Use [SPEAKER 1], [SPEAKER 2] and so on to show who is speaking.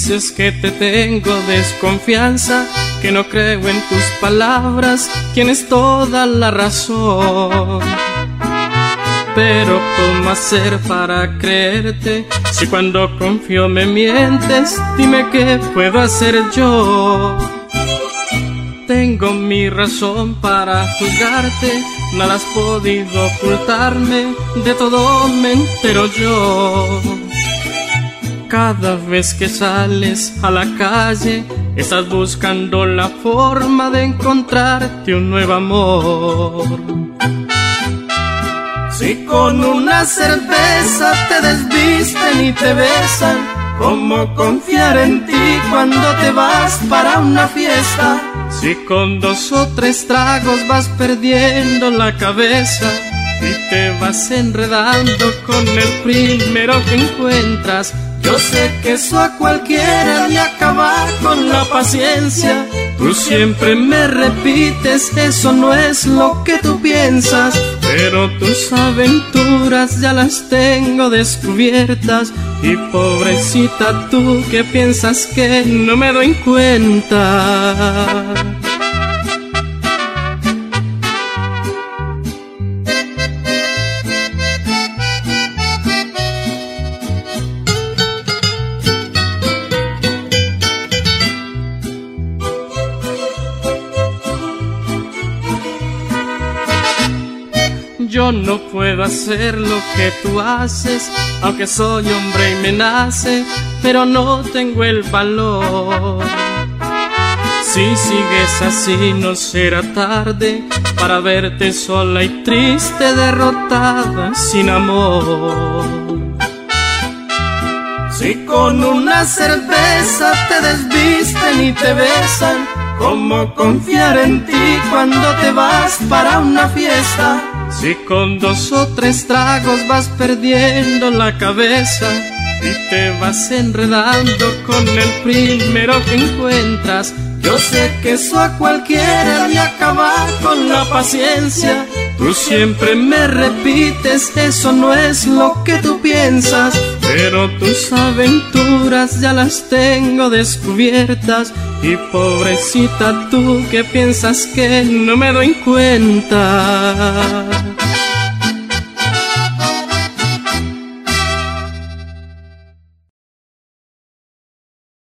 [SPEAKER 1] dices que te tengo desconfianza, que no creo en tus palabras, tienes toda la razón. Pero ¿cómo hacer para creerte si cuando confío me mientes? Dime qué puedo hacer yo. Tengo mi razón para juzgarte, nada has podido ocultarme, de todo me entero yo. Cada vez que sales a la calle, estás buscando la forma de encontrarte un nuevo amor. Si con una cerveza te desvisten y te besan, ¿cómo confiar en ti cuando te vas para una fiesta? Si con 2 o 3 tragos vas perdiendo la cabeza y te vas enredando con el primero que encuentras, yo sé que eso a cualquiera le acaba con la paciencia. Tú siempre me repites, eso no es lo que tú piensas, pero tus aventuras ya las tengo descubiertas. Y pobrecita tú que piensas que no me doy cuenta. Yo no puedo hacer lo que tú haces, aunque soy hombre y me nace, pero no tengo el valor. Si sigues así no será tarde para verte sola y triste, derrotada, sin amor. Si con una cerveza te desvisten y te besan, ¿cómo confiar en ti cuando te vas para una fiesta? Si con 2 o 3 tragos vas perdiendo la cabeza y te vas enredando con el primero que encuentras, yo sé que eso a cualquiera le acaba con la paciencia. Tú siempre me repites, eso no es lo que tú piensas, pero tus aventuras ya las tengo descubiertas. Y pobrecita tú que piensas que no me doy cuenta.